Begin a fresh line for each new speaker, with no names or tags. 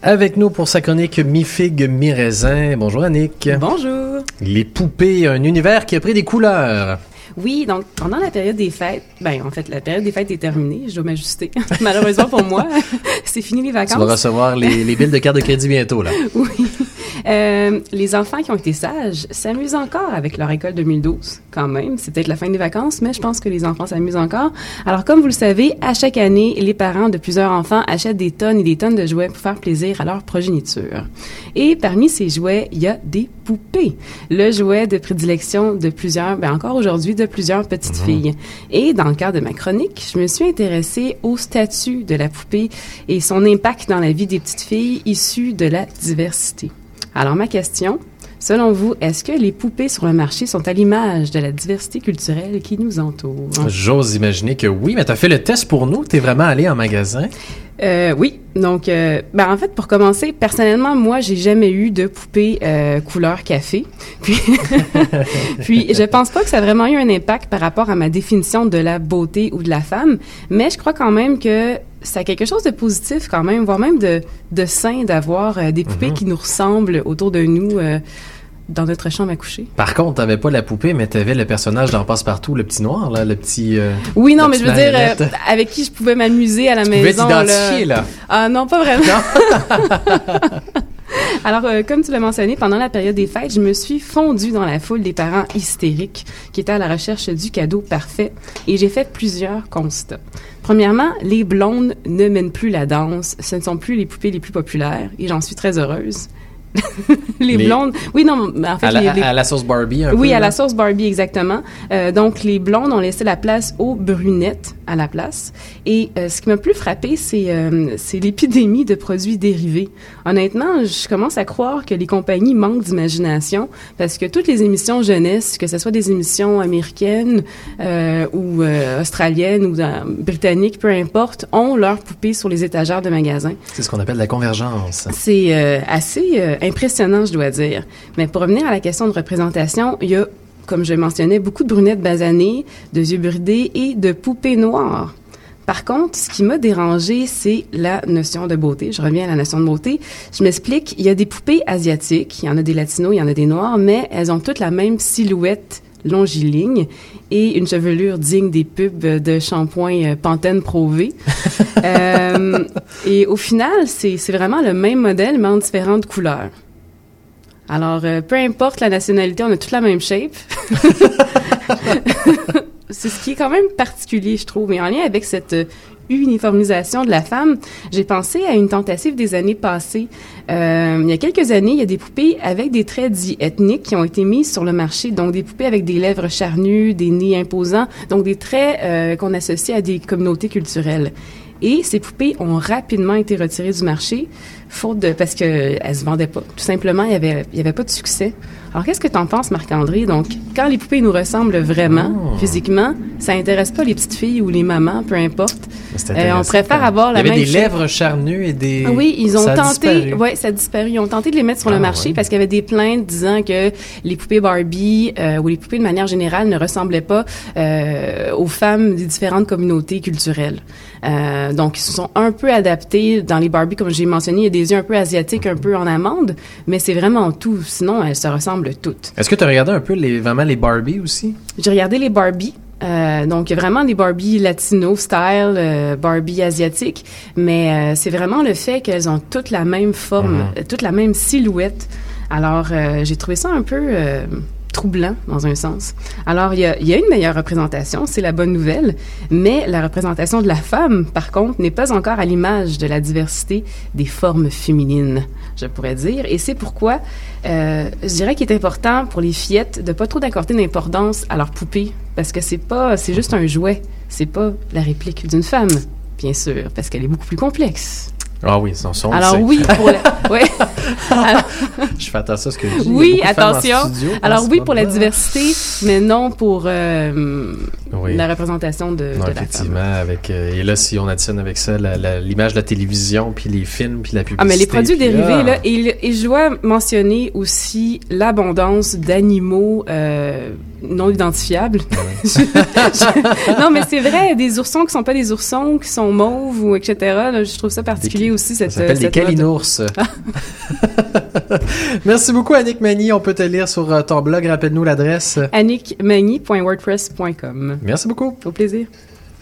Avec nous pour sa chronique Mi-figue, mi-raisin. Bonjour Annick.
Bonjour.
Les poupées, un univers qui a pris des couleurs.
Oui, donc pendant la période des fêtes, en fait, la période des fêtes est terminée, je dois m'ajuster. Malheureusement pour moi, c'est fini les vacances.
Tu vas recevoir les billes de carte de crédit bientôt, là.
Oui. Les enfants qui ont été sages s'amusent encore avec leur école 2012, quand même. C'est peut-être la fin des vacances, mais je pense que les enfants s'amusent encore. Alors, comme vous le savez, à chaque année, les parents de plusieurs enfants achètent des tonnes et des tonnes de jouets pour faire plaisir à leur progéniture. Et parmi ces jouets, il y a des poupées. Le jouet de prédilection de plusieurs, encore aujourd'hui, de plusieurs petites filles. Et dans le cadre de ma chronique, je me suis intéressée au statut de la poupée et son impact dans la vie des petites filles issues de la diversité. Alors, ma question, selon vous, est-ce que les poupées sur le marché sont à l'image de la diversité culturelle qui nous entoure?
J'ose imaginer que oui, mais tu as fait le test pour nous? Tu es vraiment allé en magasin?
Oui. Donc, en fait, pour commencer, personnellement, moi, j'ai jamais eu de poupée couleur café. Puis, je pense pas que ça a vraiment eu un impact par rapport à ma définition de la beauté ou de la femme, mais je crois quand même que ça a quelque chose de positif quand même, voire même de sain d'avoir des poupées qui nous ressemblent autour de nous dans notre chambre à coucher.
Par contre, t'avais pas la poupée, mais t'avais le personnage dans Passe-Partout, le petit noir, là, le petit...
oui, non, mais je veux dire, avec qui je pouvais m'amuser à la maison.
Tu pouvais t'identifier, là.
Ah non, pas vraiment. Non. Alors, comme tu l'as mentionné, pendant la période des fêtes, je me suis fondue dans la foule des parents hystériques qui étaient à la recherche du cadeau parfait et j'ai fait plusieurs constats. Premièrement, les blondes ne mènent plus la danse. Ce ne sont plus les poupées les plus populaires et j'en suis très heureuse. les blondes... Oui, non, en fait...
À la sauce Barbie, un peu.
Oui, à la sauce Barbie, exactement. Donc, les blondes ont laissé la place aux brunettes à la place. Et ce qui m'a plus frappé, c'est l'épidémie de produits dérivés. Honnêtement, je commence à croire que les compagnies manquent d'imagination parce que toutes les émissions jeunesse, que ce soit des émissions américaines ou australiennes ou britanniques, peu importe, ont leurs poupées sur les étagères de magasins.
C'est ce qu'on appelle la convergence.
C'est assez impressionnant, je dois dire. Mais pour revenir à la question de représentation, il y a, comme je mentionnais, beaucoup de brunettes basanées, de yeux bridés et de poupées noires. Par contre, ce qui m'a dérangée, c'est la notion de beauté. Je reviens à la notion de beauté. Je m'explique. Il y a des poupées asiatiques. Il y en a des latinos, il y en a des noirs, mais elles ont toutes la même silhouette longiligne et une chevelure digne des pubs de shampoing Pantene Pro V. Et au final, c'est vraiment le même modèle, mais en différentes couleurs. Alors, peu importe la nationalité, on a toute la même shape. C'est ce qui est quand même particulier, je trouve. Et en lien avec cette uniformisation de la femme, j'ai pensé à une tentative des années passées. Il y a quelques années, il y a des poupées avec des traits dits ethniques qui ont été mises sur le marché. Donc, des poupées avec des lèvres charnues, des nez imposants. Donc, des traits qu'on associe à des communautés culturelles. Et ces poupées ont rapidement été retirées du marché, parce qu'elles se vendaient pas. Tout simplement, il y avait pas de succès. Alors, qu'est-ce que tu en penses, Marc-André? Donc, quand les poupées nous ressemblent vraiment, physiquement, ça intéresse pas les petites filles ou les mamans, peu importe. On préfère avoir la même...
Il y avait des lèvres charnues et des...
Oui, ils ont tenté...
Oui,
ça a disparu. Ils ont tenté de les mettre sur le marché parce qu'il y avait des plaintes disant que les poupées Barbie ou les poupées de manière générale ne ressemblaient pas aux femmes des différentes communautés culturelles. Donc, ils se sont un peu adaptés. Dans les Barbie, comme j'ai mentionné, il y a des yeux un peu asiatiques, un peu en amande, mais c'est vraiment tout. Sinon, elles se ressemblent toutes.
Est-ce que tu as regardé un peu vraiment les Barbie aussi? J'ai
regardé les Barbie. Donc, il y a vraiment des Barbie latino style, Barbie asiatique, mais c'est vraiment le fait qu'elles ont toutes la même forme, toute la même silhouette. Alors, j'ai trouvé ça un peu troublant, dans un sens. Alors, il y a une meilleure représentation, c'est la bonne nouvelle, mais la représentation de la femme, par contre, n'est pas encore à l'image de la diversité des formes féminines, je pourrais dire. Et c'est pourquoi je dirais qu'il est important pour les fillettes de pas trop d'accorder d'importance à leur poupée, parce que c'est juste un jouet, c'est pas la réplique d'une femme, bien sûr, parce qu'elle est beaucoup plus complexe.
Ah oui, son son.
Alors oui, pour la... ouais. Alors...
Je fais attention à ce que je dis.
Oui, attention. Alors oui, pour la diversité, mais non pour la représentation de la
effectivement,
femme.
Avec et là, si on additionne avec ça l'image de la télévision, puis les films, puis la publicité.
Ah, mais les produits dérivés, là, et je dois mentionner aussi l'abondance d'animaux non identifiables. Non, mais c'est vrai, des oursons qui sont pas des oursons, qui sont mauves ou etc. Là, je trouve ça particulier aussi, cette...
Ça s'appelle des calinours. Merci beaucoup, Annick Magny. On peut te lire sur ton blog. Rappelle-nous l'adresse.
annickmagny.wordpress.com.
Merci beaucoup.
Au plaisir.